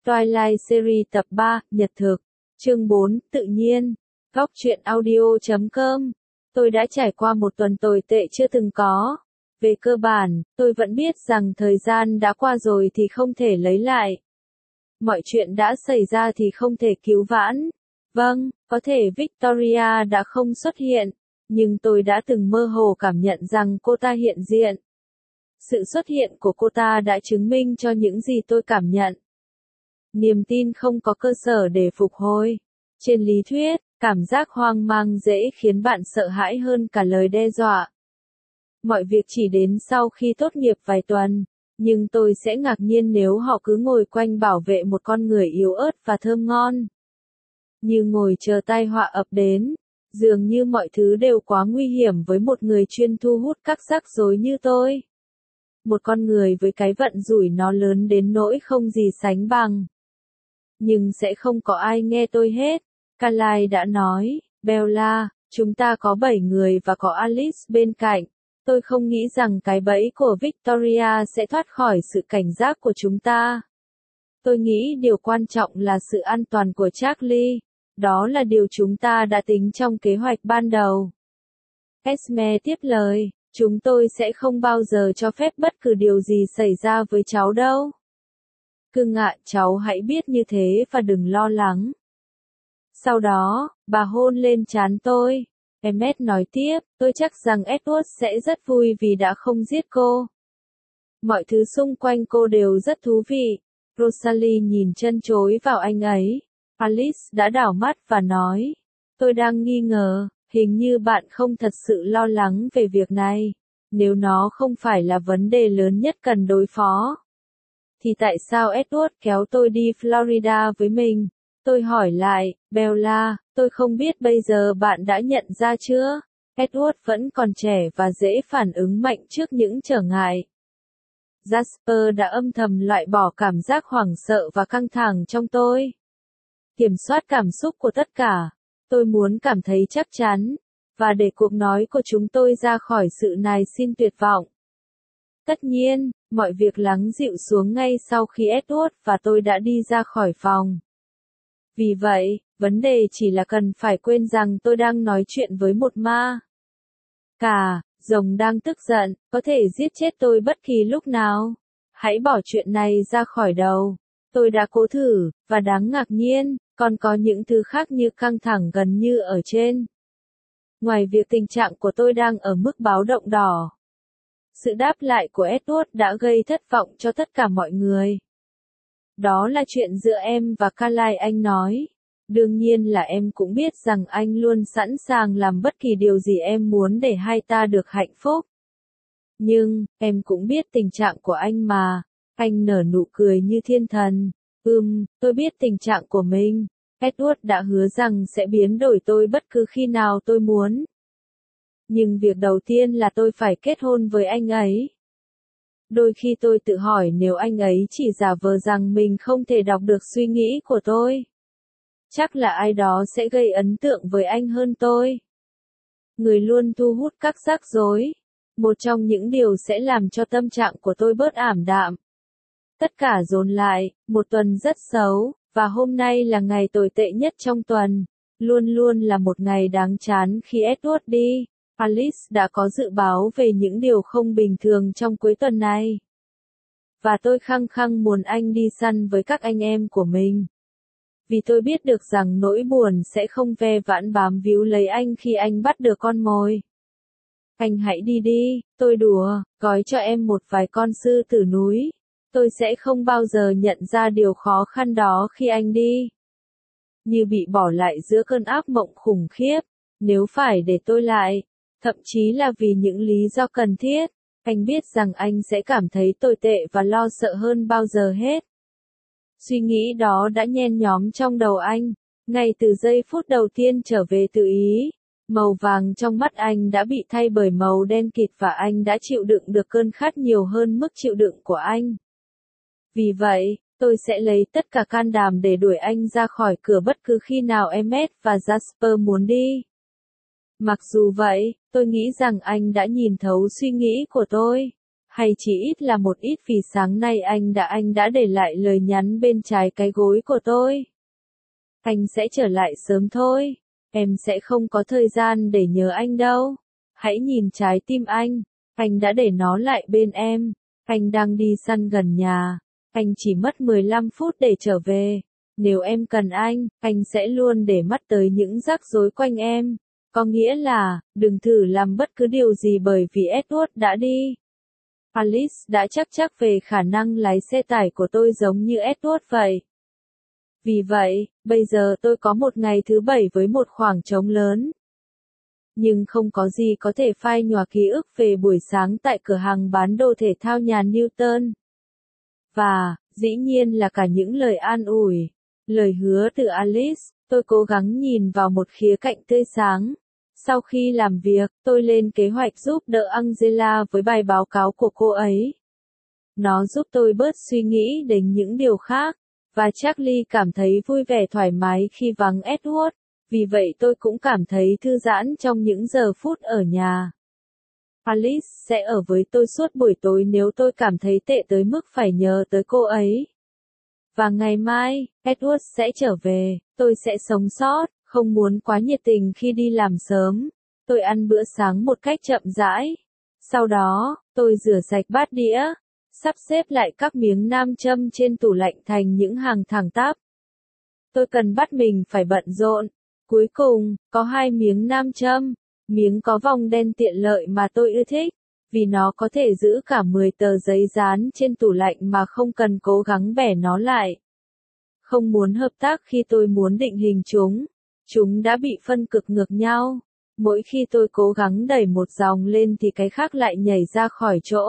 Twilight Series tập 3, Nhật thực. Chương 4, tự nhiên. Góc truyện audio.com. Tôi đã trải qua một tuần tồi tệ chưa từng có. Về cơ bản, tôi vẫn biết rằng thời gian đã qua rồi thì không thể lấy lại. Mọi chuyện đã xảy ra thì không thể cứu vãn. Vâng, có thể Victoria đã không xuất hiện, nhưng tôi đã từng mơ hồ cảm nhận rằng cô ta hiện diện. Sự xuất hiện của cô ta đã chứng minh cho những gì tôi cảm nhận. Niềm tin không có cơ sở để phục hồi. Trên lý thuyết, cảm giác hoang mang dễ khiến bạn sợ hãi hơn cả lời đe dọa. Mọi việc chỉ đến sau khi tốt nghiệp vài tuần, nhưng tôi sẽ ngạc nhiên nếu họ cứ ngồi quanh bảo vệ một con người yếu ớt và thơm ngon. Như ngồi chờ tai họa ập đến, dường như mọi thứ đều quá nguy hiểm với một người chuyên thu hút các rắc rối như tôi. Một con người với cái vận rủi nó lớn đến nỗi không gì sánh bằng. Nhưng sẽ không có ai nghe tôi hết. Carlyle đã nói, Bella, chúng ta có 7 người và có Alice bên cạnh. Tôi không nghĩ rằng cái bẫy của Victoria sẽ thoát khỏi sự cảnh giác của chúng ta. Tôi nghĩ điều quan trọng là sự an toàn của Charlie. Đó là điều chúng ta đã tính trong kế hoạch ban đầu. Esme tiếp lời, chúng tôi sẽ không bao giờ cho phép bất cứ điều gì xảy ra với cháu đâu. Cưng ạ, cháu hãy biết như thế và đừng lo lắng. Sau đó, bà hôn lên trán tôi. Emmet nói tiếp, tôi chắc rằng Edward sẽ rất vui vì đã không giết cô. Mọi thứ xung quanh cô đều rất thú vị. Rosalie nhìn chân chối vào anh ấy. Alice đã đảo mắt và nói, tôi đang nghi ngờ, hình như bạn không thật sự lo lắng về việc này. Nếu nó không phải là vấn đề lớn nhất cần đối phó, thì tại sao Edward kéo tôi đi Florida với mình? Tôi hỏi lại, Bella, tôi không biết bây giờ bạn đã nhận ra chưa? Edward vẫn còn trẻ và dễ phản ứng mạnh trước những trở ngại. Jasper đã âm thầm loại bỏ cảm giác hoảng sợ và căng thẳng trong tôi. Kiểm soát cảm xúc của tất cả. Tôi muốn cảm thấy chắc chắn, và để cuộc nói của chúng tôi ra khỏi sự nài xin tuyệt vọng. Tất nhiên, mọi việc lắng dịu xuống ngay sau khi Edward và tôi đã đi ra khỏi phòng. Vì vậy, vấn đề chỉ là cần phải quên rằng tôi đang nói chuyện với một ma. Rồng đang tức giận, có thể giết chết tôi bất kỳ lúc nào. Hãy bỏ chuyện này ra khỏi đầu. Tôi đã cố thử, và đáng ngạc nhiên, còn có những thứ khác như căng thẳng gần như ở trên. Ngoài việc tình trạng của tôi đang ở mức báo động đỏ. Sự đáp lại của Edward đã gây thất vọng cho tất cả mọi người. Đó là chuyện giữa em và Carlyle, anh nói. Đương nhiên là em cũng biết rằng anh luôn sẵn sàng làm bất kỳ điều gì em muốn để hai ta được hạnh phúc. Nhưng, em cũng biết tình trạng của anh mà. Anh nở nụ cười như thiên thần. Tôi biết tình trạng của mình. Edward đã hứa rằng sẽ biến đổi tôi bất cứ khi nào tôi muốn. Nhưng việc đầu tiên là tôi phải kết hôn với anh ấy. Đôi khi tôi tự hỏi nếu anh ấy chỉ giả vờ rằng mình không thể đọc được suy nghĩ của tôi. Chắc là ai đó sẽ gây ấn tượng với anh hơn tôi. Người luôn thu hút các rắc rối. Một trong những điều sẽ làm cho tâm trạng của tôi bớt ảm đạm. Tất cả dồn lại, một tuần rất xấu, và hôm nay là ngày tồi tệ nhất trong tuần. Luôn luôn là một ngày đáng chán khi Edward đi. Alice đã có dự báo về những điều không bình thường trong cuối tuần này. Và tôi khăng khăng muốn anh đi săn với các anh em của mình. Vì tôi biết được rằng nỗi buồn sẽ không ve vãn bám víu lấy anh khi anh bắt được con mồi. Anh hãy đi đi, tôi đùa, gói cho em một vài con sư tử núi. Tôi sẽ không bao giờ nhận ra điều khó khăn đó khi anh đi. Như bị bỏ lại giữa cơn ác mộng khủng khiếp, nếu phải để tôi lại. Thậm chí là vì những lý do cần thiết, anh biết rằng anh sẽ cảm thấy tồi tệ và lo sợ hơn bao giờ hết. Suy nghĩ đó đã nhen nhóm trong đầu anh, ngay từ giây phút đầu tiên trở về từ Ý. Màu vàng trong mắt anh đã bị thay bởi màu đen kịt và anh đã chịu đựng được cơn khát nhiều hơn mức chịu đựng của anh. Vì vậy, tôi sẽ lấy tất cả can đảm để đuổi anh ra khỏi cửa bất cứ khi nào Emmet và Jasper muốn đi. Mặc dù vậy, tôi nghĩ rằng anh đã nhìn thấu suy nghĩ của tôi. Hay chỉ ít là một ít vì sáng nay anh đã để lại lời nhắn bên trái cái gối của tôi. Anh sẽ trở lại sớm thôi. Em sẽ không có thời gian để nhớ anh đâu. Hãy nhìn trái tim anh đã để nó lại bên em. Anh đang đi săn gần nhà. Anh chỉ mất 15 phút để trở về. Nếu em cần anh sẽ luôn để mắt tới những rắc rối quanh em. Có nghĩa là, đừng thử làm bất cứ điều gì bởi vì Edward đã đi. Alice đã chắc về khả năng lái xe tải của tôi giống như Edward vậy. Vì vậy, bây giờ tôi có một ngày thứ bảy với một khoảng trống lớn. Nhưng không có gì có thể phai nhòa ký ức về buổi sáng tại cửa hàng bán đồ thể thao nhà Newton. Và, dĩ nhiên là cả những lời an ủi, lời hứa từ Alice, tôi cố gắng nhìn vào một khía cạnh tươi sáng. Sau khi làm việc, tôi lên kế hoạch giúp đỡ Angela với bài báo cáo của cô ấy. Nó giúp tôi bớt suy nghĩ đến những điều khác, và Charlie cảm thấy vui vẻ thoải mái khi vắng Edward, vì vậy tôi cũng cảm thấy thư giãn trong những giờ phút ở nhà. Alice sẽ ở với tôi suốt buổi tối nếu tôi cảm thấy tệ tới mức phải nhớ tới cô ấy. Và ngày mai, Edward sẽ trở về, tôi sẽ sống sót, không muốn quá nhiệt tình khi đi làm sớm. Tôi ăn bữa sáng một cách chậm rãi. Sau đó, tôi rửa sạch bát đĩa, sắp xếp lại các miếng nam châm trên tủ lạnh thành những hàng thẳng tắp. Tôi cần bắt mình phải bận rộn. Cuối cùng, có 2 miếng nam châm. Miếng có vòng đen tiện lợi mà tôi ưa thích, vì nó có thể giữ cả 10 tờ giấy dán trên tủ lạnh mà không cần cố gắng bẻ nó lại. Không muốn hợp tác khi tôi muốn định hình chúng. Chúng đã bị phân cực ngược nhau. Mỗi khi tôi cố gắng đẩy một dòng lên thì cái khác lại nhảy ra khỏi chỗ.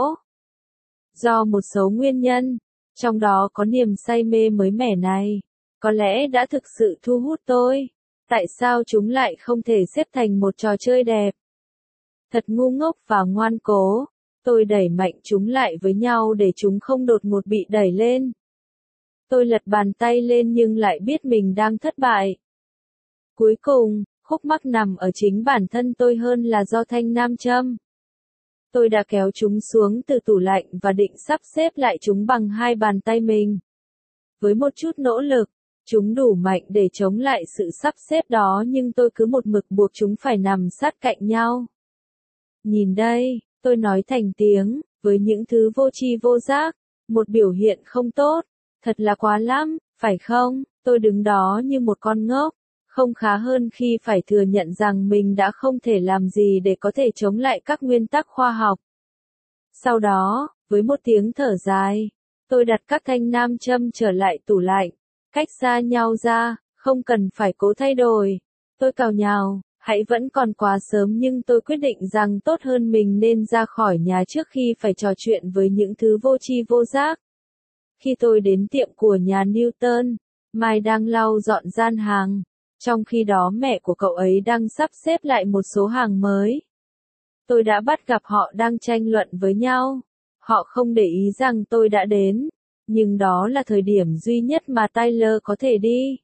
Do một số nguyên nhân, trong đó có niềm say mê mới mẻ này, có lẽ đã thực sự thu hút tôi. Tại sao chúng lại không thể xếp thành một trò chơi đẹp? Thật ngu ngốc và ngoan cố. Tôi đẩy mạnh chúng lại với nhau để chúng không đột ngột bị đẩy lên. Tôi lật bàn tay lên nhưng lại biết mình đang thất bại. Cuối cùng, khúc mắc nằm ở chính bản thân tôi hơn là do thanh nam châm. Tôi đã kéo chúng xuống từ tủ lạnh và định sắp xếp lại chúng bằng 2 bàn tay mình. Với một chút nỗ lực, chúng đủ mạnh để chống lại sự sắp xếp đó nhưng tôi cứ một mực buộc chúng phải nằm sát cạnh nhau. Nhìn đây, tôi nói thành tiếng, với những thứ vô tri vô giác, một biểu hiện không tốt, thật là quá lắm, phải không? Tôi đứng đó như một con ngốc, không khá hơn khi phải thừa nhận rằng mình đã không thể làm gì để có thể chống lại các nguyên tắc khoa học. Sau đó, với một tiếng thở dài, tôi đặt các thanh nam châm trở lại tủ lạnh, cách xa nhau ra, không cần phải cố thay đổi. Tôi cào nhào, hãy vẫn còn quá sớm nhưng tôi quyết định rằng tốt hơn mình nên ra khỏi nhà trước khi phải trò chuyện với những thứ vô tri vô giác. Khi tôi đến tiệm của nhà Newton, Mai đang lau dọn gian hàng, trong khi đó mẹ của cậu ấy đang sắp xếp lại một số hàng mới. Tôi đã bắt gặp họ đang tranh luận với nhau. Họ không để ý rằng tôi đã đến, nhưng đó là thời điểm duy nhất mà Tyler có thể đi.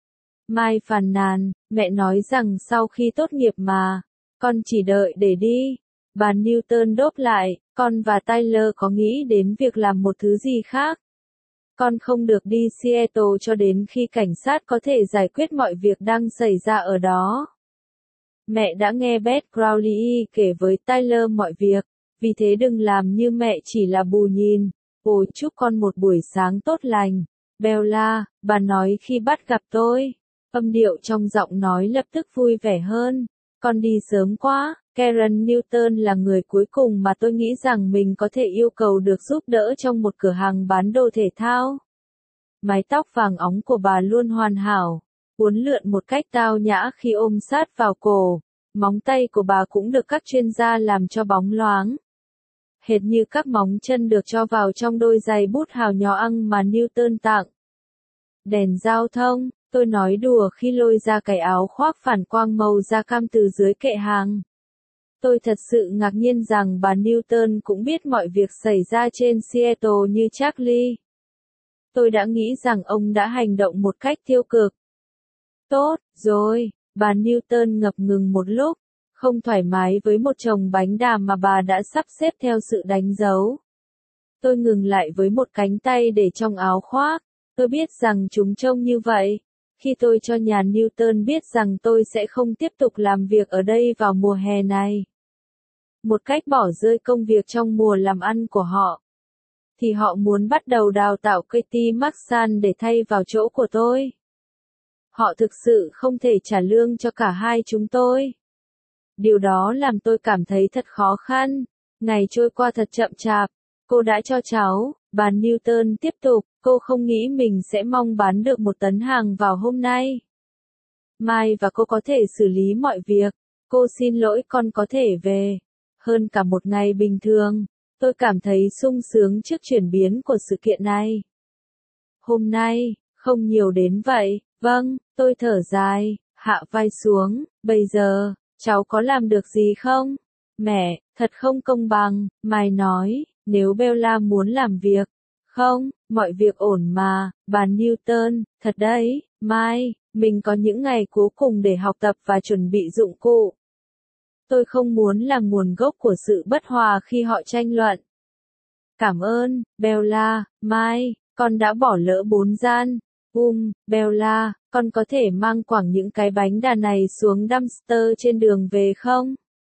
Mai phàn nàn, mẹ nói rằng sau khi tốt nghiệp mà, con chỉ đợi để đi. Bà Newton đáp lại, con và Tyler có nghĩ đến việc làm một thứ gì khác. Con không được đi Seattle cho đến khi cảnh sát có thể giải quyết mọi việc đang xảy ra ở đó. Mẹ đã nghe Beth Crowley kể với Tyler mọi việc, vì thế đừng làm như mẹ chỉ là bù nhìn. Ôi chúc con một buổi sáng tốt lành. Bella, bà nói khi bắt gặp tôi. Âm điệu trong giọng nói lập tức vui vẻ hơn. Con đi sớm quá. Karen Newton là người cuối cùng mà tôi nghĩ rằng mình có thể yêu cầu được giúp đỡ trong một cửa hàng bán đồ thể thao. Mái tóc vàng óng của bà luôn hoàn hảo, uốn lượn một cách tao nhã khi ôm sát vào cổ. Móng tay của bà cũng được các chuyên gia làm cho bóng loáng, hệt như các móng chân được cho vào trong đôi giày bút hào nhoáng mà Newton tặng. Đèn giao thông, tôi nói đùa khi lôi ra cái áo khoác phản quang màu da cam từ dưới kệ hàng. Tôi thật sự ngạc nhiên rằng bà Newton cũng biết mọi việc xảy ra trên Seattle như Charlie. Tôi đã nghĩ rằng ông đã hành động một cách tiêu cực. Tốt, rồi, bà Newton ngập ngừng một lúc, không thoải mái với một chồng bánh đà mà bà đã sắp xếp theo sự đánh dấu. Tôi ngừng lại với một cánh tay để trong áo khoác. Tôi biết rằng chúng trông như vậy. Khi tôi cho nhà Newton biết rằng tôi sẽ không tiếp tục làm việc ở đây vào mùa hè này. Một cách bỏ rơi công việc trong mùa làm ăn của họ. Thì họ muốn bắt đầu đào tạo Katie Maxan để thay vào chỗ của tôi. Họ thực sự không thể trả lương cho cả hai chúng tôi. Điều đó làm tôi cảm thấy thật khó khăn. Ngày trôi qua thật chậm chạp. Cô đã cho cháu, bà Newton tiếp tục, cô không nghĩ mình sẽ mong bán được 1 tấn hàng vào hôm nay. Mai và cô có thể xử lý mọi việc. Cô xin lỗi con có thể về. Hơn cả một ngày bình thường. Tôi cảm thấy sung sướng trước chuyển biến của sự kiện này. Hôm nay, không nhiều đến vậy. Vâng, tôi thở dài, hạ vai xuống. Bây giờ, cháu có làm được gì không? Mẹ, thật không công bằng, Mai nói, nếu Bella muốn làm việc. Không, mọi việc ổn mà, bà Newton, thật đấy, Mai, mình có những ngày cuối cùng để học tập và chuẩn bị dụng cụ. Tôi không muốn là nguồn gốc của sự bất hòa khi họ tranh luận. Cảm ơn, Bella, Mai, con đã bỏ lỡ 4 gian. Bella, con có thể mang quẳng những cái bánh đà này xuống dumpster trên đường về không?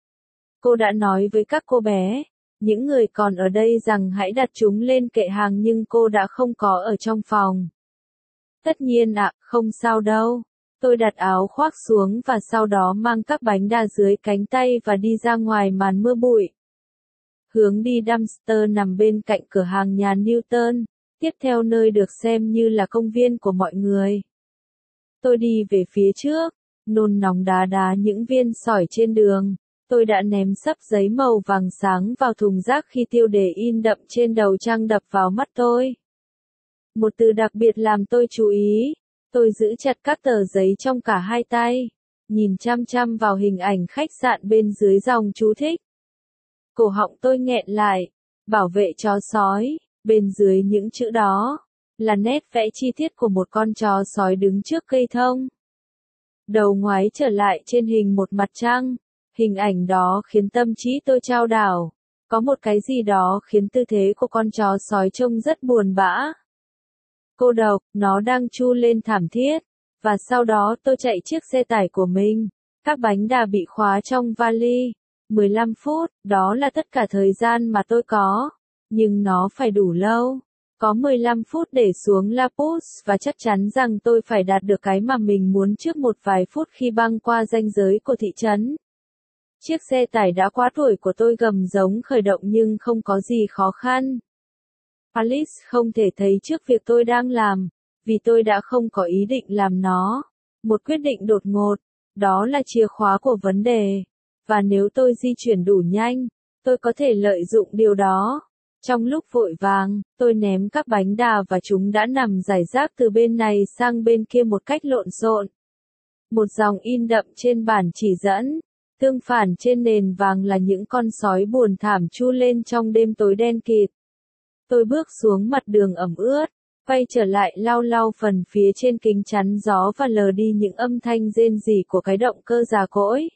Cô đã nói với các cô bé, những người còn ở đây rằng hãy đặt chúng lên kệ hàng nhưng cô đã không có ở trong phòng. Tất nhiên ạ, không sao đâu. Tôi đặt áo khoác xuống và sau đó mang các bánh đa dưới cánh tay và đi ra ngoài màn mưa bụi. Hướng đi dumpster nằm bên cạnh cửa hàng nhà Newton, tiếp theo nơi được xem như là công viên của mọi người. Tôi đi về phía trước, nôn nóng đá đá những viên sỏi trên đường. Tôi đã ném sấp giấy màu vàng sáng vào thùng rác khi tiêu đề in đậm trên đầu trang đập vào mắt tôi. Một từ đặc biệt làm tôi chú ý. Tôi giữ chặt các tờ giấy trong cả hai tay, nhìn chăm chăm vào hình ảnh khách sạn bên dưới dòng chú thích. Cổ họng tôi nghẹn lại, bảo vệ chó sói, bên dưới những chữ đó, là nét vẽ chi tiết của một con chó sói đứng trước cây thông. Đầu ngoái trở lại trên hình một mặt trăng, hình ảnh đó khiến tâm trí tôi chao đảo. Có một cái gì đó khiến tư thế của con chó sói trông rất buồn bã. Cô độc, nó đang chu lên thảm thiết. Và sau đó tôi chạy chiếc xe tải của mình. Các bánh đà bị khóa trong vali. 15 phút, đó là tất cả thời gian mà tôi có. Nhưng nó phải đủ lâu. Có 15 phút để xuống La Pouce và chắc chắn rằng tôi phải đạt được cái mà mình muốn trước một vài phút khi băng qua ranh giới của thị trấn. Chiếc xe tải đã quá tuổi của tôi gầm giống khởi động nhưng không có gì khó khăn. Alice không thể thấy trước việc tôi đang làm, vì tôi đã không có ý định làm nó. Một quyết định đột ngột, đó là chìa khóa của vấn đề. Và nếu tôi di chuyển đủ nhanh, tôi có thể lợi dụng điều đó. Trong lúc vội vàng, tôi ném các bánh đà và chúng đã nằm rải rác từ bên này sang bên kia một cách lộn xộn. Một dòng in đậm trên bản chỉ dẫn. Tương phản trên nền vàng là những con sói buồn thảm chu lên trong đêm tối đen kịt. Tôi bước xuống mặt đường ẩm ướt, quay trở lại lau lau phần phía trên kính chắn gió và lờ đi những âm thanh rên rỉ của cái động cơ già cỗi.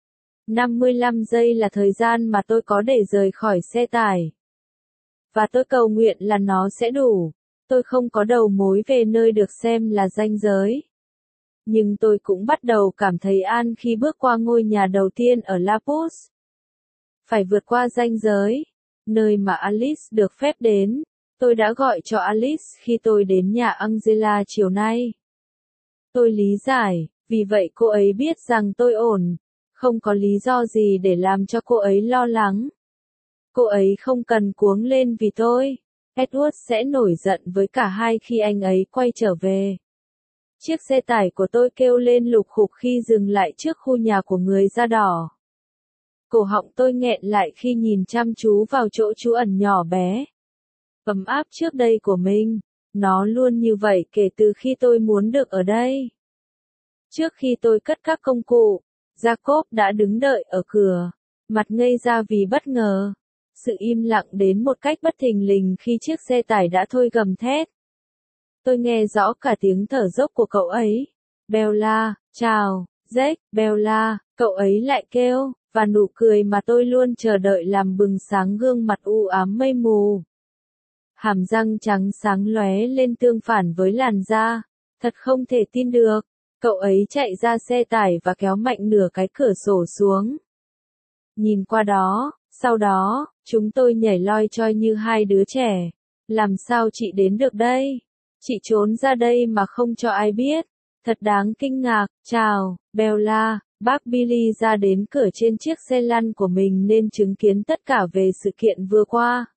55 giây là thời gian mà tôi có để rời khỏi xe tải. Và tôi cầu nguyện là nó sẽ đủ. Tôi không có đầu mối về nơi được xem là ranh giới. Nhưng tôi cũng bắt đầu cảm thấy an khi bước qua ngôi nhà đầu tiên ở La Pouce. Phải vượt qua ranh giới, nơi mà Alice được phép đến. Tôi đã gọi cho Alice khi tôi đến nhà Angela chiều nay. Tôi lý giải, vì vậy cô ấy biết rằng tôi ổn. Không có lý do gì để làm cho cô ấy lo lắng. Cô ấy không cần cuống lên vì tôi. Edward sẽ nổi giận với cả hai khi anh ấy quay trở về. Chiếc xe tải của tôi kêu lên lục khục khi dừng lại trước khu nhà của người da đỏ. Cổ họng tôi nghẹn lại khi nhìn chăm chú vào chỗ trú ẩn nhỏ bé. Ấm áp trước đây của mình. Nó luôn như vậy kể từ khi tôi muốn được ở đây. Trước khi tôi cất các công cụ, Jacob đã đứng đợi ở cửa, mặt ngây ra vì bất ngờ. Sự im lặng đến một cách bất thình lình khi chiếc xe tải đã thôi gầm thét. Tôi nghe rõ cả tiếng thở dốc của cậu ấy. Bella, chào, Jack, Bella, cậu ấy lại kêu, và nụ cười mà tôi luôn chờ đợi làm bừng sáng gương mặt u ám mây mù. hàm răng trắng sáng lóe lên tương phản với làn da. Thật không thể tin được. Cậu ấy chạy ra xe tải và kéo mạnh nửa cái cửa sổ xuống. Nhìn qua đó, sau đó, chúng tôi nhảy loi choi như hai đứa trẻ. Làm sao chị đến được đây? Chị trốn ra đây mà không cho ai biết. Thật đáng kinh ngạc. Chào, Bella. Bác Billy ra đến cửa trên chiếc xe lăn của mình nên chứng kiến tất cả về sự kiện vừa qua.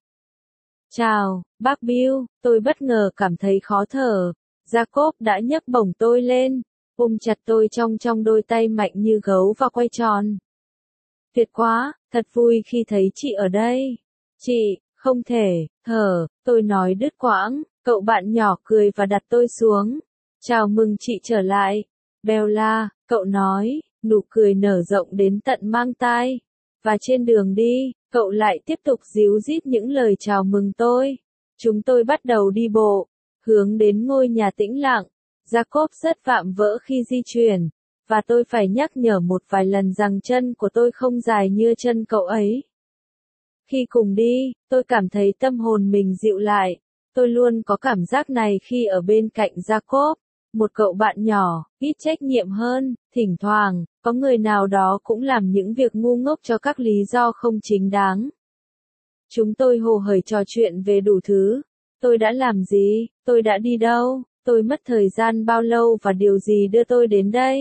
Chào, bác Bill. Tôi bất ngờ cảm thấy khó thở. Jacob đã nhấc bổng tôi lên, ôm chặt tôi trong đôi tay mạnh như gấu và quay tròn. Tuyệt quá, thật vui khi thấy chị ở đây. Chị, không thể, tôi nói đứt quãng. Cậu bạn nhỏ cười và đặt tôi xuống. Chào mừng chị trở lại, Bella, cậu nói, nụ cười nở rộng đến tận mang tai. Và trên đường đi, cậu lại tiếp tục díu dít những lời chào mừng tôi. Chúng tôi bắt đầu đi bộ, hướng đến ngôi nhà tĩnh lặng. Jacob rất vạm vỡ khi di chuyển, và tôi phải nhắc nhở một vài lần rằng chân của tôi không dài như chân cậu ấy. Khi cùng đi, tôi cảm thấy tâm hồn mình dịu lại. Tôi luôn có cảm giác này khi ở bên cạnh Jacob, một cậu bạn nhỏ, ít trách nhiệm hơn. Thỉnh thoảng, có người nào đó cũng làm những việc ngu ngốc cho các lý do không chính đáng. Chúng tôi hồ hởi trò chuyện về đủ thứ. Tôi đã làm gì? Tôi đã đi đâu? Tôi mất thời gian bao lâu và điều gì đưa tôi đến đây?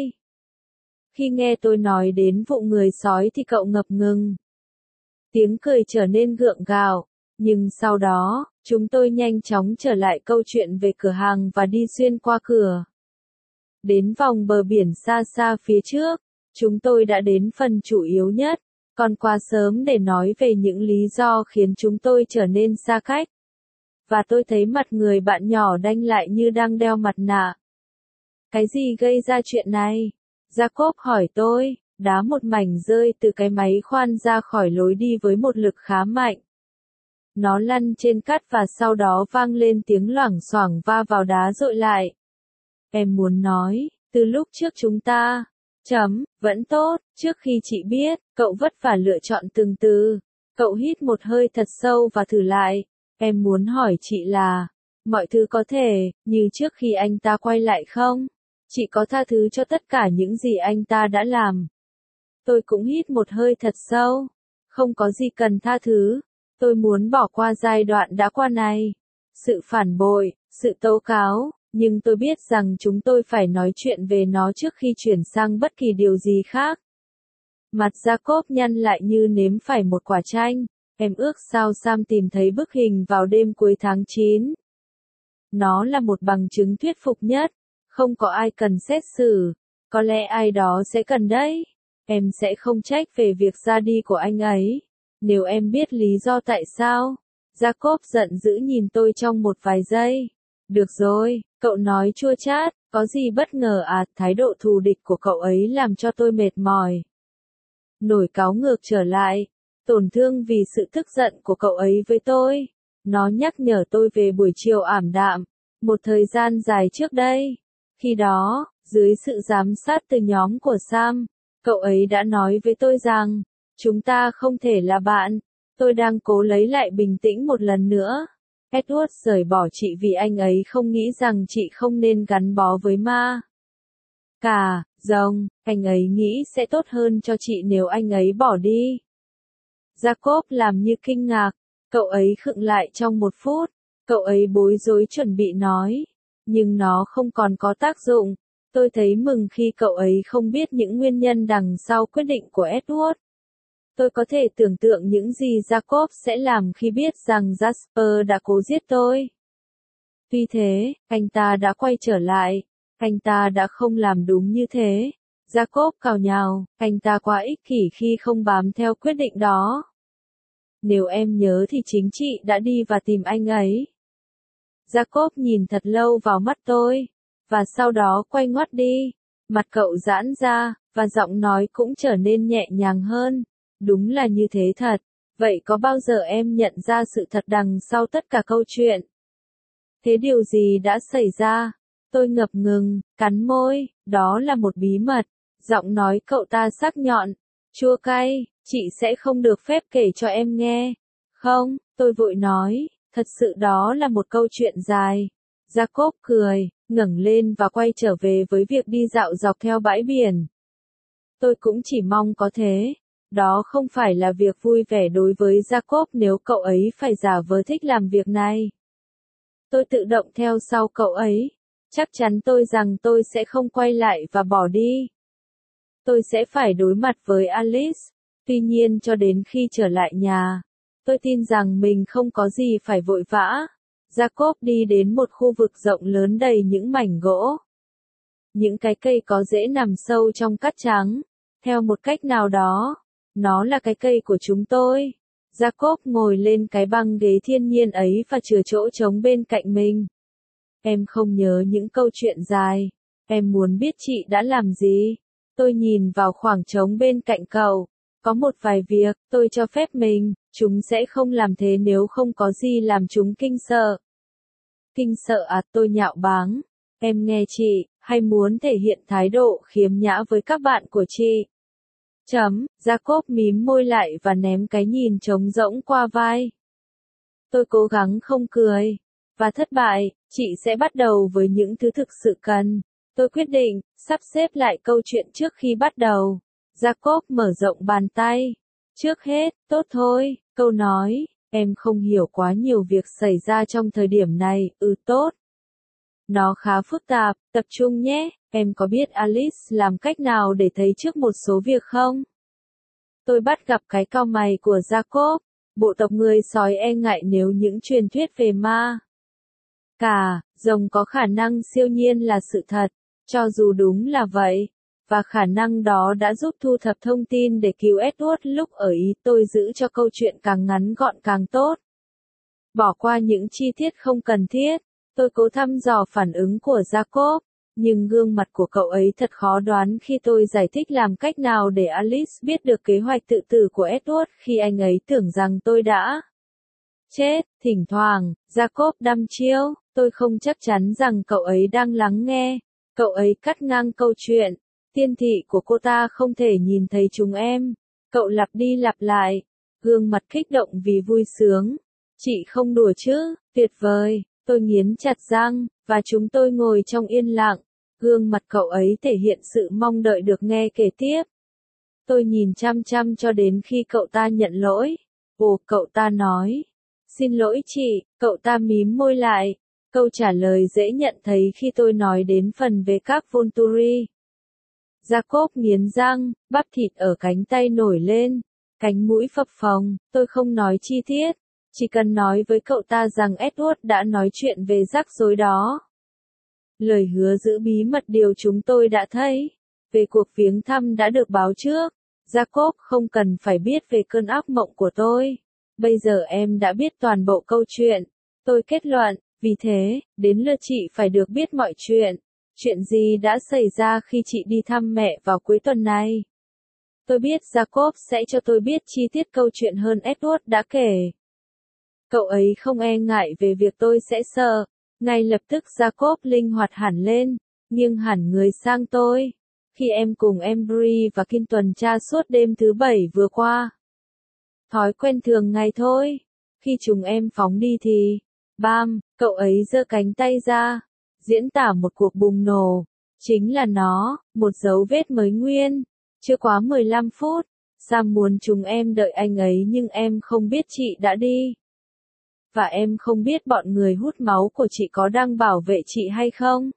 Khi nghe tôi nói đến vụ người sói thì cậu ngập ngừng. Tiếng cười trở nên gượng gạo, nhưng sau đó, chúng tôi nhanh chóng trở lại câu chuyện về cửa hàng và đi xuyên qua cửa. Đến vòng bờ biển xa xa phía trước, chúng tôi đã đến phần chủ yếu nhất, còn quá sớm để nói về những lý do khiến chúng tôi trở nên xa cách. Và tôi thấy mặt người bạn nhỏ đanh lại như đang đeo mặt nạ. Cái gì gây ra chuyện này? Jacob hỏi tôi, đá một mảnh rơi từ cái máy khoan ra khỏi lối đi với một lực khá mạnh. Nó lăn trên cát và sau đó vang lên tiếng loảng xoảng va vào đá dội lại. Em muốn nói, từ lúc trước chúng ta, vẫn tốt, trước khi chị biết, cậu vất vả lựa chọn từng từ. Cậu hít một hơi thật sâu và thử lại. Em muốn hỏi chị là, mọi thứ có thể, như trước khi anh ta quay lại không? Chị có tha thứ cho tất cả những gì anh ta đã làm. Tôi cũng hít một hơi thật sâu. Không có gì cần tha thứ. Tôi muốn bỏ qua giai đoạn đã qua này. Sự phản bội, sự tố cáo, nhưng tôi biết rằng chúng tôi phải nói chuyện về nó trước khi chuyển sang bất kỳ điều gì khác. Mặt Jacob nhăn lại như nếm phải một quả chanh. Em ước sao Sam tìm thấy bức hình vào đêm cuối tháng 9. Nó là một bằng chứng thuyết phục nhất. Không có ai cần xét xử. Có lẽ ai đó sẽ cần đấy. Em sẽ không trách về việc ra đi của anh ấy. Nếu em biết lý do tại sao. Jacob giận dữ nhìn tôi trong một vài giây. Được rồi, cậu nói chua chát, có gì bất ngờ à? Thái độ thù địch của cậu ấy làm cho tôi mệt mỏi. Nổi cáu ngược trở lại. Tổn thương vì sự tức giận của cậu ấy với tôi. Nó nhắc nhở tôi về buổi chiều ảm đạm. Một thời gian dài trước đây. Khi đó, dưới sự giám sát từ nhóm của Sam, cậu ấy đã nói với tôi rằng, chúng ta không thể là bạn. Tôi đang cố lấy lại bình tĩnh một lần nữa. Edward rời bỏ chị vì anh ấy không nghĩ rằng chị không nên gắn bó với ma. Anh ấy nghĩ sẽ tốt hơn cho chị nếu anh ấy bỏ đi. Jacob làm như kinh ngạc, cậu ấy khựng lại trong một phút, cậu ấy bối rối chuẩn bị nói, nhưng nó không còn có tác dụng. Tôi thấy mừng khi cậu ấy không biết những nguyên nhân đằng sau quyết định của Edward. Tôi có thể tưởng tượng những gì Jacob sẽ làm khi biết rằng Jasper đã cố giết tôi. Tuy thế, anh ta đã quay trở lại. Anh ta đã không làm đúng như thế. Jacob cào nhào, anh ta quá ích kỷ khi không bám theo quyết định đó. Nếu em nhớ thì chính chị đã đi và tìm anh ấy. Jacob nhìn thật lâu vào mắt tôi, và sau đó quay ngoắt đi. Mặt cậu giãn ra, và giọng nói cũng trở nên nhẹ nhàng hơn. Đúng là như thế thật. Vậy có bao giờ em nhận ra sự thật đằng sau tất cả câu chuyện? Thế điều gì đã xảy ra? Tôi ngập ngừng, cắn môi, đó là một bí mật. Giọng nói cậu ta sắc nhọn, chua cay, chị sẽ không được phép kể cho em nghe. Không, tôi vội nói, Thật sự đó là một câu chuyện dài. Jacob cười, ngẩng lên và quay trở về với việc đi dạo dọc theo bãi biển. Tôi cũng chỉ mong có thế. Đó không phải là việc vui vẻ đối với Jacob nếu cậu ấy phải giả vờ thích làm việc này. Tôi tự động theo sau cậu ấy. Chắc chắn tôi rằng tôi sẽ không quay lại và bỏ đi. Tôi sẽ phải đối mặt với Alice. Tuy nhiên cho đến khi trở lại nhà, tôi tin rằng mình không có gì phải vội vã. Jacob đi đến một khu vực rộng lớn đầy những mảnh gỗ. Những cái cây có rễ nằm sâu trong cát trắng. Theo một cách nào đó, nó là cái cây của chúng tôi. Jacob ngồi lên cái băng ghế thiên nhiên ấy và chừa chỗ trống bên cạnh mình. Em không nhớ những câu chuyện dài. Em muốn biết chị đã làm gì. Tôi nhìn vào khoảng trống bên cạnh cậu. Có một vài việc, tôi cho phép mình, chúng sẽ không làm thế nếu không có gì làm chúng kinh sợ. Kinh sợ à, tôi nhạo báng. Em nghe chị, hay muốn thể hiện thái độ khiếm nhã với các bạn của chị. Jacob mím môi lại và ném cái nhìn trống rỗng qua vai. Tôi cố gắng không cười. Và thất bại, chị sẽ bắt đầu với những thứ thực sự cần. Tôi quyết định, sắp xếp lại câu chuyện trước khi bắt đầu. Jacob mở rộng bàn tay. Trước hết, tốt thôi, câu nói, em không hiểu quá nhiều việc xảy ra trong thời điểm này, tốt. Nó khá phức tạp, tập trung nhé, em có biết Alice làm cách nào để thấy trước một số việc không? Tôi bắt gặp cái cau mày của Jacob. Bộ tộc người sói e ngại nếu những truyền thuyết về ma rồng có khả năng siêu nhiên là sự thật, cho dù đúng là vậy. Và khả năng đó đã giúp thu thập thông tin để cứu Edward lúc ở Ý. Tôi giữ cho câu chuyện càng ngắn gọn càng tốt. Bỏ qua những chi tiết không cần thiết. Tôi cố thăm dò phản ứng của Jacob, nhưng gương mặt của cậu ấy thật khó đoán khi tôi giải thích làm cách nào để Alice biết được kế hoạch tự tử của Edward khi anh ấy tưởng rằng tôi đã chết. Thỉnh thoảng, Jacob đăm chiêu, tôi không chắc chắn rằng cậu ấy đang lắng nghe. Cậu ấy cắt ngang câu chuyện. Tiên thị của cô ta không thể nhìn thấy chúng em. Cậu lặp đi lặp lại. Gương mặt kích động vì vui sướng. Chị không đùa chứ, tuyệt vời. Tôi nghiến chặt răng, và chúng tôi ngồi trong yên lặng. Gương mặt cậu ấy thể hiện sự mong đợi được nghe kể tiếp. Tôi nhìn chăm chăm cho đến khi cậu ta nhận lỗi. Ồ, cậu ta nói. Xin lỗi chị, cậu ta mím môi lại. Câu trả lời dễ nhận thấy khi tôi nói đến phần về các Volturi. Jacob nghiến răng, bắp thịt ở cánh tay nổi lên. Cánh mũi phập phồng, tôi không nói chi tiết. Chỉ cần nói với cậu ta rằng Edward đã nói chuyện về rắc rối đó. Lời hứa giữ bí mật điều chúng tôi đã thấy. Về cuộc viếng thăm đã được báo trước. Jacob không cần phải biết về cơn ác mộng của tôi. Bây giờ em đã biết toàn bộ câu chuyện. Tôi kết luận, vì thế, đến lượt chị phải được biết mọi chuyện. Chuyện gì đã xảy ra khi chị đi thăm mẹ vào cuối tuần này? Tôi biết Jacob sẽ cho tôi biết chi tiết câu chuyện hơn Edward đã kể. Cậu ấy không e ngại về việc tôi sẽ sợ. Ngay lập tức Jacob linh hoạt hẳn lên, nghiêng hẳn người sang tôi. Khi em cùng Embry và Kim tuần tra suốt đêm thứ Bảy vừa qua. Thói quen thường ngày thôi. Khi chúng em phóng đi thì, bam, cậu ấy giơ cánh tay ra, diễn tả một cuộc bùng nổ. Chính là nó, một dấu vết mới nguyên. Chưa quá 15 phút, Sam muốn chúng em đợi anh ấy nhưng em không biết chị đã đi. Và em không biết bọn người hút máu của chị có đang bảo vệ chị hay không.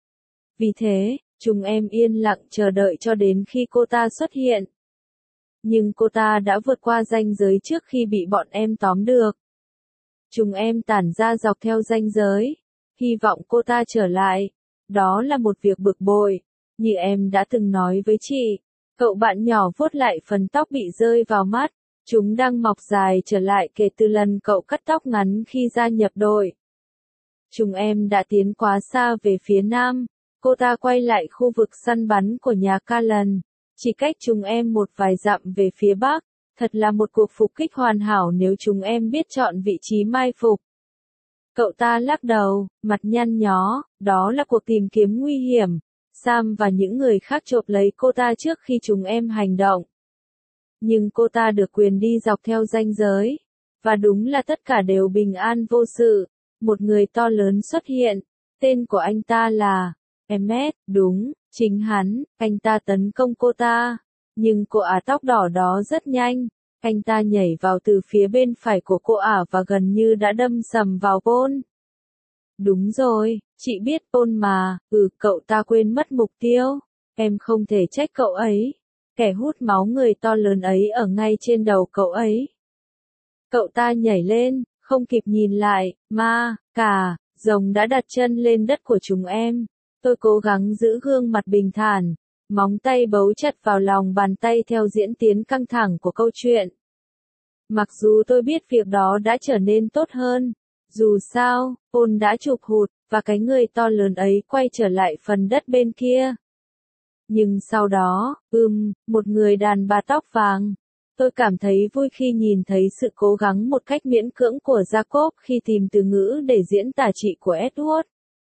Vì thế, chúng em yên lặng chờ đợi cho đến khi cô ta xuất hiện. Nhưng cô ta đã vượt qua ranh giới trước khi bị bọn em tóm được. Chúng em tản ra dọc theo ranh giới, hy vọng cô ta trở lại. Đó là một việc bực bội, như em đã từng nói với chị. Cậu bạn nhỏ vuốt lại phần tóc bị rơi vào mắt. Chúng đang mọc dài trở lại kể từ lần cậu cắt tóc ngắn khi gia nhập đội. Chúng em đã tiến quá xa về phía nam. Cô ta quay lại khu vực săn bắn của nhà Callan, chỉ cách chúng em một vài dặm về phía bắc. Thật là một cuộc phục kích hoàn hảo nếu chúng em biết chọn vị trí mai phục. Cậu ta lắc đầu, mặt nhăn nhó, đó là cuộc tìm kiếm nguy hiểm. Sam và những người khác chộp lấy cô ta trước khi chúng em hành động. Nhưng cô ta được quyền đi dọc theo ranh giới. Và đúng là tất cả đều bình an vô sự. Một người to lớn xuất hiện. Tên của anh ta là Emmet, đúng, chính hắn. Anh ta tấn công cô ta. Nhưng cô ả tóc đỏ đó rất nhanh. Anh ta nhảy vào từ phía bên phải của cô ả và gần như đã đâm sầm vào Paul. Đúng rồi, chị biết Paul mà, cậu ta quên mất mục tiêu. Em không thể trách cậu ấy. Kẻ hút máu người to lớn ấy ở ngay trên đầu cậu ấy. Cậu ta nhảy lên, không kịp nhìn lại, cả, rồng đã đặt chân lên đất của chúng em. Tôi cố gắng giữ gương mặt bình thản, móng tay bấu chặt vào lòng bàn tay theo diễn tiến căng thẳng của câu chuyện. Mặc dù tôi biết việc đó đã trở nên tốt hơn. Dù sao, Paul đã chụp hụt, và cái người to lớn ấy quay trở lại phần đất bên kia. Nhưng sau đó, một người đàn bà tóc vàng. Tôi cảm thấy vui khi nhìn thấy sự cố gắng một cách miễn cưỡng của Jacob khi tìm từ ngữ để diễn tả chị của Edward.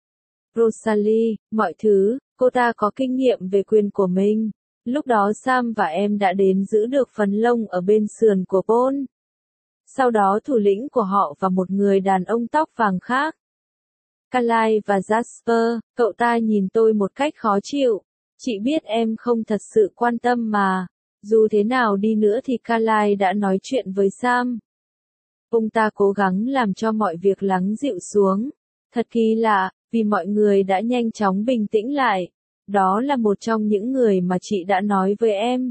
Rosalie, mọi thứ, cô ta có kinh nghiệm về quyền của mình. Lúc đó Sam và em đã đến giữ được phần lông ở bên sườn của Paul. Sau đó thủ lĩnh của họ và một người đàn ông tóc vàng khác. Carly và Jasper, cậu ta nhìn tôi một cách khó chịu. Chị biết em không thật sự quan tâm mà. Dù thế nào đi nữa thì Carly đã nói chuyện với Sam. Ông ta cố gắng làm cho mọi việc lắng dịu xuống. Thật kỳ lạ, vì mọi người đã nhanh chóng bình tĩnh lại. Đó là một trong những người mà chị đã nói với em.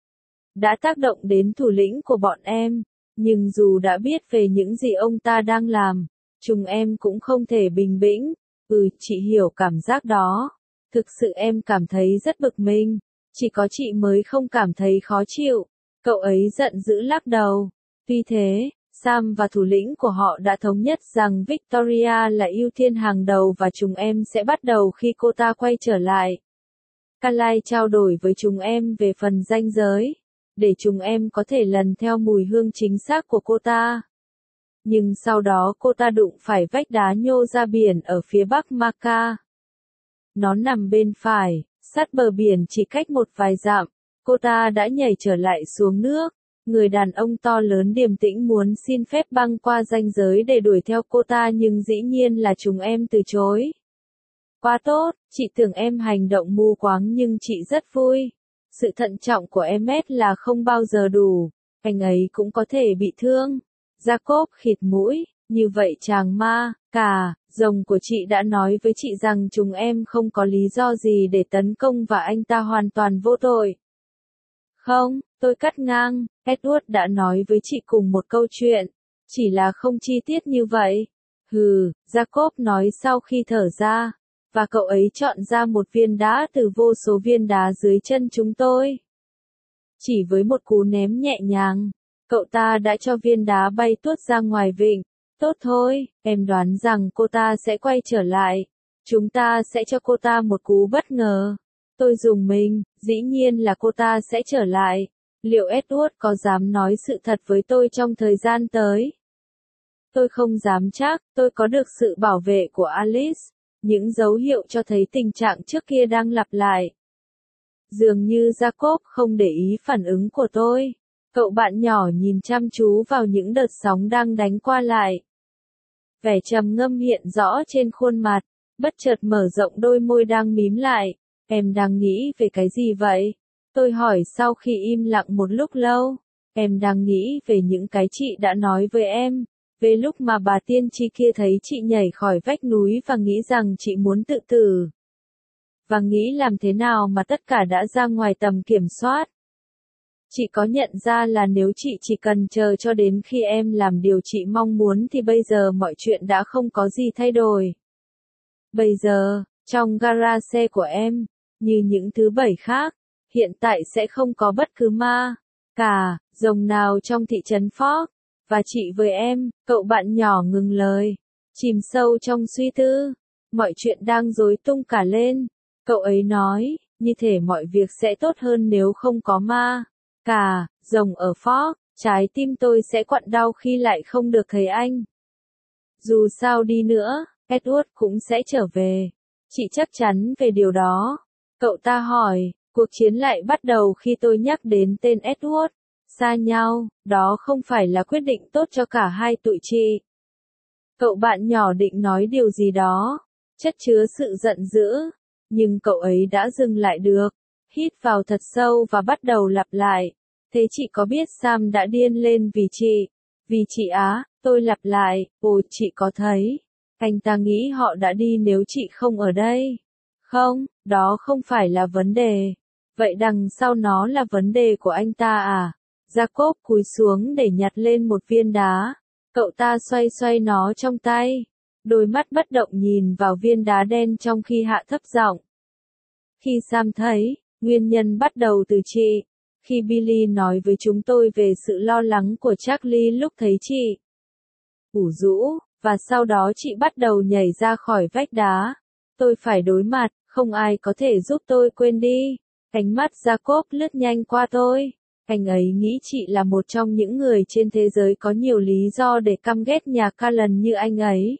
Đã tác động đến thủ lĩnh của bọn em. Nhưng dù đã biết về những gì ông ta đang làm, chúng em cũng không thể bình tĩnh. Chị hiểu cảm giác đó. Thực sự em cảm thấy rất bực mình. Chỉ có chị mới không cảm thấy khó chịu. Cậu ấy giận dữ lắc đầu. Tuy thế, Sam và thủ lĩnh của họ đã thống nhất rằng Victoria là ưu tiên hàng đầu và chúng em sẽ bắt đầu khi cô ta quay trở lại. Carly trao đổi với chúng em về phần ranh giới, để chúng em có thể lần theo mùi hương chính xác của cô ta. Nhưng sau đó cô ta đụng phải vách đá nhô ra biển ở phía bắc Marca. Nó nằm bên phải, sát bờ biển chỉ cách một vài dặm. Cô ta đã nhảy trở lại xuống nước. Người đàn ông to lớn điềm tĩnh muốn xin phép băng qua ranh giới để đuổi theo cô ta nhưng dĩ nhiên là chúng em từ chối. Quá tốt, chị tưởng em hành động mù quáng nhưng chị rất vui. Sự thận trọng của Emmet là không bao giờ đủ. Anh ấy cũng có thể bị thương. Jacob khịt mũi. Như vậy chàng cả, rồng của chị đã nói với chị rằng chúng em không có lý do gì để tấn công và anh ta hoàn toàn vô tội. Không, tôi cắt ngang, Edward đã nói với chị cùng một câu chuyện. Chỉ là không chi tiết như vậy. Jacob nói sau khi thở ra. Và cậu ấy chọn ra một viên đá từ vô số viên đá dưới chân chúng tôi. Chỉ với một cú ném nhẹ nhàng, cậu ta đã cho viên đá bay tuốt ra ngoài vịnh. Tốt thôi, em đoán rằng cô ta sẽ quay trở lại. Chúng ta sẽ cho cô ta một cú bất ngờ. Tôi dùng mình, dĩ nhiên là cô ta sẽ trở lại. Liệu Edward có dám nói sự thật với tôi trong thời gian tới? Tôi không dám chắc, tôi có được sự bảo vệ của Alice. Những dấu hiệu cho thấy tình trạng trước kia đang lặp lại. Dường như Jacob không để ý phản ứng của tôi. Cậu bạn nhỏ nhìn chăm chú vào những đợt sóng đang đánh qua lại. Vẻ trầm ngâm hiện rõ trên khuôn mặt, bất chợt mở rộng đôi môi đang mím lại. Em đang nghĩ về cái gì vậy? Tôi hỏi sau khi im lặng một lúc lâu. Em đang nghĩ về những cái chị đã nói với em. Về lúc mà bà tiên tri kia thấy chị nhảy khỏi vách núi và nghĩ rằng chị muốn tự tử. Và nghĩ làm thế nào mà tất cả đã ra ngoài tầm kiểm soát. Chị có nhận ra là nếu chị chỉ cần chờ cho đến khi em làm điều chị mong muốn thì bây giờ mọi chuyện đã không có gì thay đổi. Bây giờ, trong gara xe của em, như những thứ bảy khác, hiện tại sẽ không có bất cứ cả rồng nào trong thị trấn Fork. Và chị với em, cậu bạn nhỏ ngừng lời, chìm sâu trong suy tư. Mọi chuyện đang rối tung cả lên. Cậu ấy nói, như thể mọi việc sẽ tốt hơn nếu không có cả rồng ở Fork. Trái tim tôi sẽ quặn đau khi lại không được thấy anh. Dù sao đi nữa, Edward cũng sẽ trở về. Chị chắc chắn về điều đó. Cậu ta hỏi, cuộc chiến lại bắt đầu khi tôi nhắc đến tên Edward. xa nhau, đó không phải là quyết định tốt cho cả hai tụi chị. Cậu bạn nhỏ định nói điều gì đó, chất chứa sự giận dữ, nhưng cậu ấy đã dừng lại được, hít vào thật sâu và bắt đầu lặp lại. Thế chị có biết Sam đã điên lên vì chị? Vì chị á, tôi lặp lại, ồ chị có thấy. Anh ta nghĩ họ đã đi nếu chị không ở đây. Không, đó không phải là vấn đề. Vậy đằng sau nó là vấn đề của anh ta à? Jacob cúi xuống để nhặt lên một viên đá. Cậu ta xoay xoay nó trong tay. Đôi mắt bất động nhìn vào viên đá đen trong khi hạ thấp giọng. Khi Sam thấy, nguyên nhân bắt đầu từ chị. Khi Billy nói với chúng tôi về sự lo lắng của Charlie lúc thấy chị ủ rũ, và sau đó chị bắt đầu nhảy ra khỏi vách đá. Tôi phải đối mặt, không ai có thể giúp tôi quên đi. Ánh mắt Jacob lướt nhanh qua tôi. Anh ấy nghĩ chị là một trong những người trên thế giới có nhiều lý do để căm ghét nhà Callan như anh ấy.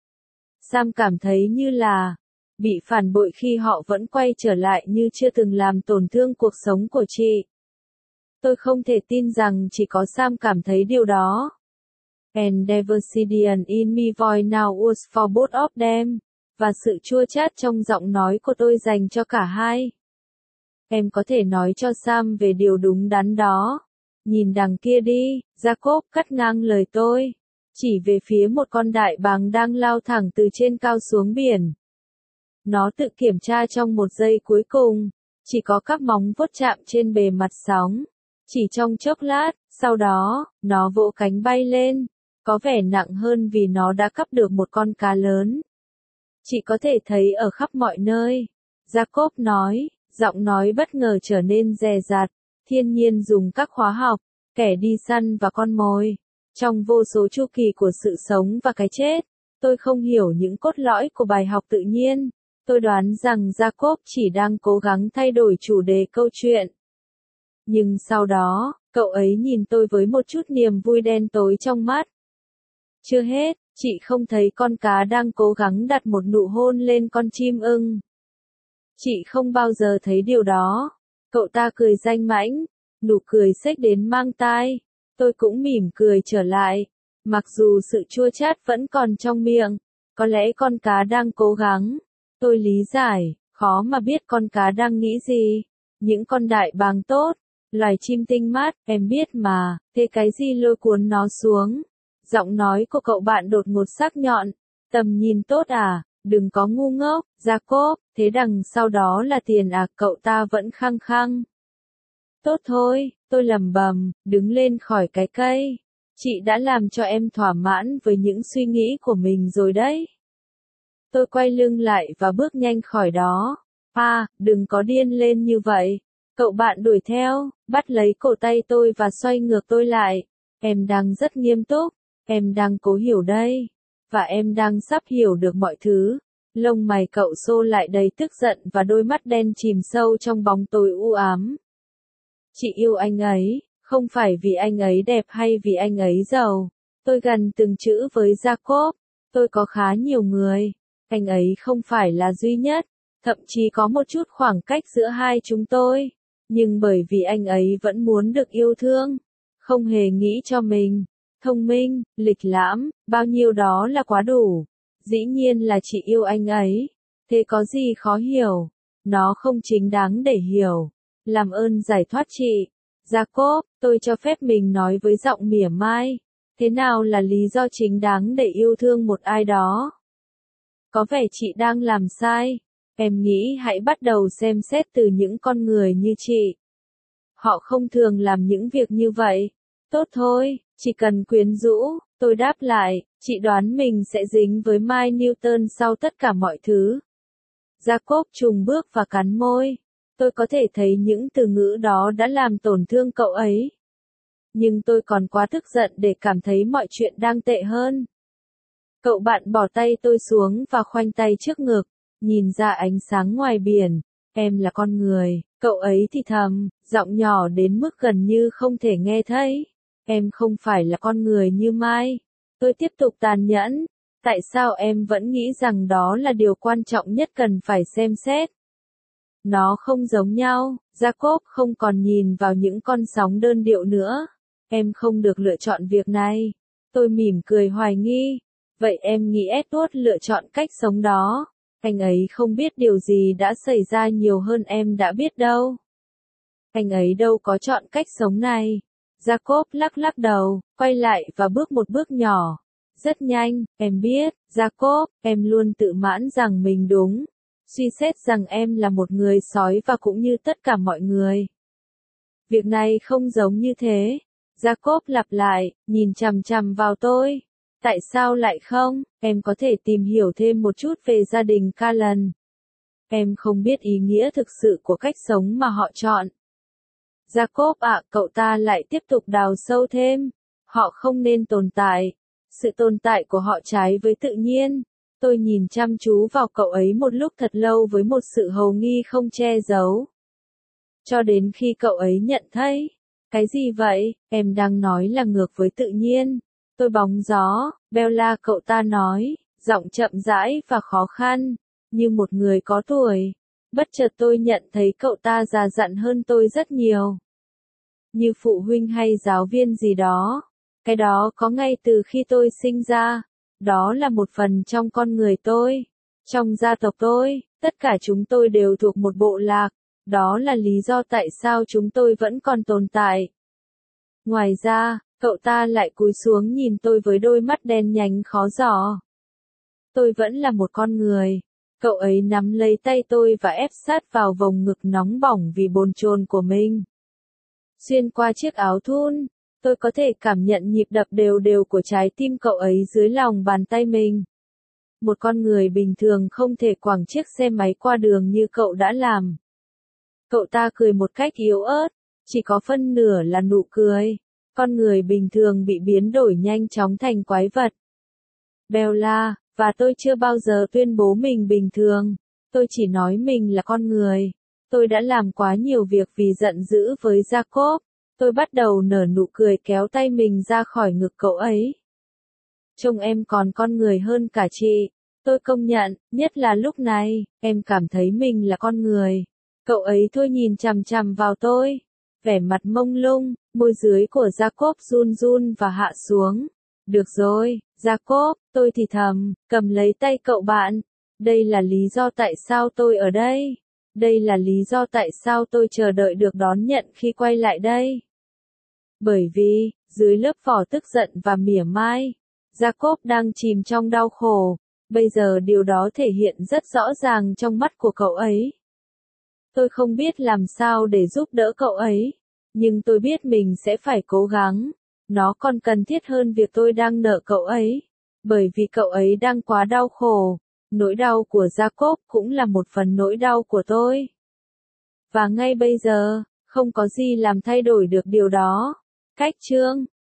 Sam cảm thấy như là bị phản bội khi họ vẫn quay trở lại như chưa từng làm tổn thương cuộc sống của chị. Tôi không thể tin rằng chỉ có Sam cảm thấy điều đó. And Deversidian in me voice now was for both of them. Và sự chua chát trong giọng nói của tôi dành cho cả hai. Em có thể nói cho Sam về điều đúng đắn đó. Nhìn đằng kia đi, Jacob cắt ngang lời tôi. Chỉ về phía một con đại bàng đang lao thẳng từ trên cao xuống biển. Nó tự kiểm tra trong một giây cuối cùng. Chỉ có các móng vuốt chạm trên bề mặt sóng. Chỉ trong chốc lát, sau đó, nó vỗ cánh bay lên. Có vẻ nặng hơn vì nó đã cắp được một con cá lớn. Chị có thể thấy ở khắp mọi nơi. Jacob nói, giọng nói bất ngờ trở nên dè dặt. Thiên nhiên dùng các khóa học, kẻ đi săn và con mồi. Trong vô số chu kỳ của sự sống và cái chết, tôi không hiểu những cốt lõi của bài học tự nhiên. Tôi đoán rằng Jacob chỉ đang cố gắng thay đổi chủ đề câu chuyện. Nhưng sau đó, cậu ấy nhìn tôi với một chút niềm vui đen tối trong mắt. Chưa hết, chị không thấy con cá đang cố gắng đặt một nụ hôn lên con chim ưng. Chị không bao giờ thấy điều đó. Cậu ta cười danh mãnh, nụ cười xếch đến mang tai. Tôi cũng mỉm cười trở lại. Mặc dù sự chua chát vẫn còn trong miệng, có lẽ con cá đang cố gắng. Tôi lý giải, khó mà biết con cá đang nghĩ gì. Những con đại bàng tốt, loài chim tinh mát, em biết mà, thế cái gì lôi cuốn nó xuống? Giọng nói của cậu bạn đột ngột sắc nhọn. Tầm nhìn tốt à, đừng có ngu ngốc, Jacob, thế đằng sau đó là tiền à, cậu ta vẫn khăng khăng. Tốt thôi, tôi lẩm bẩm, đứng lên khỏi cái cây. Chị đã làm cho em thỏa mãn với những suy nghĩ của mình rồi đấy. Tôi quay lưng lại và bước nhanh khỏi đó. À, đừng có điên lên như vậy. Cậu bạn đuổi theo, bắt lấy cổ tay tôi và xoay ngược tôi lại. Em đang rất nghiêm túc. Em đang cố hiểu đây. Và em đang sắp hiểu được mọi thứ. Lông mày cậu xô lại đầy tức giận và đôi mắt đen chìm sâu trong bóng tối u ám. Chị yêu anh ấy, không phải vì anh ấy đẹp hay vì anh ấy giàu. Tôi gần từng chữ với Jacob. Tôi có khá nhiều người. Anh ấy không phải là duy nhất. Thậm chí có một chút khoảng cách giữa hai chúng tôi. Nhưng bởi vì anh ấy vẫn muốn được yêu thương. Không hề nghĩ cho mình. Thông minh, lịch lãm, bao nhiêu đó là quá đủ. Dĩ nhiên là chị yêu anh ấy. Thế có gì khó hiểu? Nó không chính đáng để hiểu. Làm ơn giải thoát chị. Jacob, tôi cho phép mình nói với giọng mỉa mai. Thế nào là lý do chính đáng để yêu thương một ai đó? Có vẻ chị đang làm sai. Em nghĩ hãy bắt đầu xem xét từ những con người như chị. Họ không thường làm những việc như vậy. Tốt thôi, chỉ cần quyến rũ, tôi đáp lại, chị đoán mình sẽ dính với Mike Newton sau tất cả mọi thứ. Jacob chùng bước và cắn môi. Tôi có thể thấy những từ ngữ đó đã làm tổn thương cậu ấy. Nhưng tôi còn quá tức giận để cảm thấy mọi chuyện đang tệ hơn. Cậu bạn bỏ tay tôi xuống và khoanh tay trước ngực, nhìn ra ánh sáng ngoài biển. Em là con người, cậu ấy thì thầm, giọng nhỏ đến mức gần như không thể nghe thấy. Em không phải là con người như Mai. Tôi tiếp tục tàn nhẫn. Tại sao em vẫn nghĩ rằng đó là điều quan trọng nhất cần phải xem xét? Nó không giống nhau, Jacob không còn nhìn vào những con sóng đơn điệu nữa. Em không được lựa chọn việc này. Tôi mỉm cười hoài nghi. Vậy em nghĩ Edward lựa chọn cách sống đó. Anh ấy không biết điều gì đã xảy ra nhiều hơn em đã biết đâu. Anh ấy đâu có chọn cách sống này. Jacob lắc lắc đầu, quay lại và bước một bước nhỏ. Rất nhanh, em biết, Jacob, em luôn tự mãn rằng mình đúng. Suy xét rằng em là một người sói và cũng như tất cả mọi người. Việc này không giống như thế. Jacob lặp lại, nhìn chằm chằm vào tôi. Tại sao lại không? Em có thể tìm hiểu thêm một chút về gia đình Callan. Em không biết ý nghĩa thực sự của cách sống mà họ chọn. Jacob ạ, cậu ta lại tiếp tục đào sâu thêm. Họ không nên tồn tại. Sự tồn tại của họ trái với tự nhiên. Tôi nhìn chăm chú vào cậu ấy một lúc thật lâu với một sự hầu nghi không che giấu. Cho đến khi cậu ấy nhận thấy. Cái gì vậy? Em đang nói là ngược với tự nhiên. Tôi bóng gió, Bella, cậu ta nói, giọng chậm rãi và khó khăn, như một người có tuổi. Bất chợt tôi nhận thấy cậu ta già dặn hơn tôi rất nhiều. Như phụ huynh hay giáo viên gì đó. Cái đó có ngay từ khi tôi sinh ra. Đó là một phần trong con người tôi. Trong gia tộc tôi, tất cả chúng tôi đều thuộc một bộ lạc. Đó là lý do tại sao chúng tôi vẫn còn tồn tại. Ngoài ra, cậu ta lại cúi xuống nhìn tôi với đôi mắt đen nhánh khó dò. Tôi vẫn là một con người. Cậu ấy nắm lấy tay tôi và ép sát vào vòng ngực nóng bỏng vì bồn chồn của mình. Xuyên qua chiếc áo thun, tôi có thể cảm nhận nhịp đập đều đều của trái tim cậu ấy dưới lòng bàn tay mình. Một con người bình thường không thể quẳng chiếc xe máy qua đường như cậu đã làm. Cậu ta cười một cách yếu ớt, chỉ có phân nửa là nụ cười. Con người bình thường bị biến đổi nhanh chóng thành quái vật. Bella, và tôi chưa bao giờ tuyên bố mình bình thường. Tôi chỉ nói mình là con người. Tôi đã làm quá nhiều việc vì giận dữ với Jacob. Tôi bắt đầu nở nụ cười kéo tay mình ra khỏi ngực cậu ấy. Trông em còn con người hơn cả chị. Tôi công nhận, nhất là lúc này, em cảm thấy mình là con người. Cậu ấy thôi nhìn chằm chằm vào tôi. Vẻ mặt mông lung, môi dưới của Jacob run run và hạ xuống. Được rồi, Jacob, tôi thì thầm, cầm lấy tay cậu bạn. Đây là lý do tại sao tôi ở đây. Đây là lý do tại sao tôi chờ đợi được đón nhận khi quay lại đây. Bởi vì, dưới lớp vỏ tức giận và mỉa mai, Jacob đang chìm trong đau khổ. Bây giờ điều đó thể hiện rất rõ ràng trong mắt của cậu ấy. Tôi không biết làm sao để giúp đỡ cậu ấy, nhưng tôi biết mình sẽ phải cố gắng. Nó còn cần thiết hơn việc tôi đang nợ cậu ấy, bởi vì cậu ấy đang quá đau khổ. Nỗi đau của Jacob cũng là một phần nỗi đau của tôi. Và ngay bây giờ, không có gì làm thay đổi được điều đó. Cách chương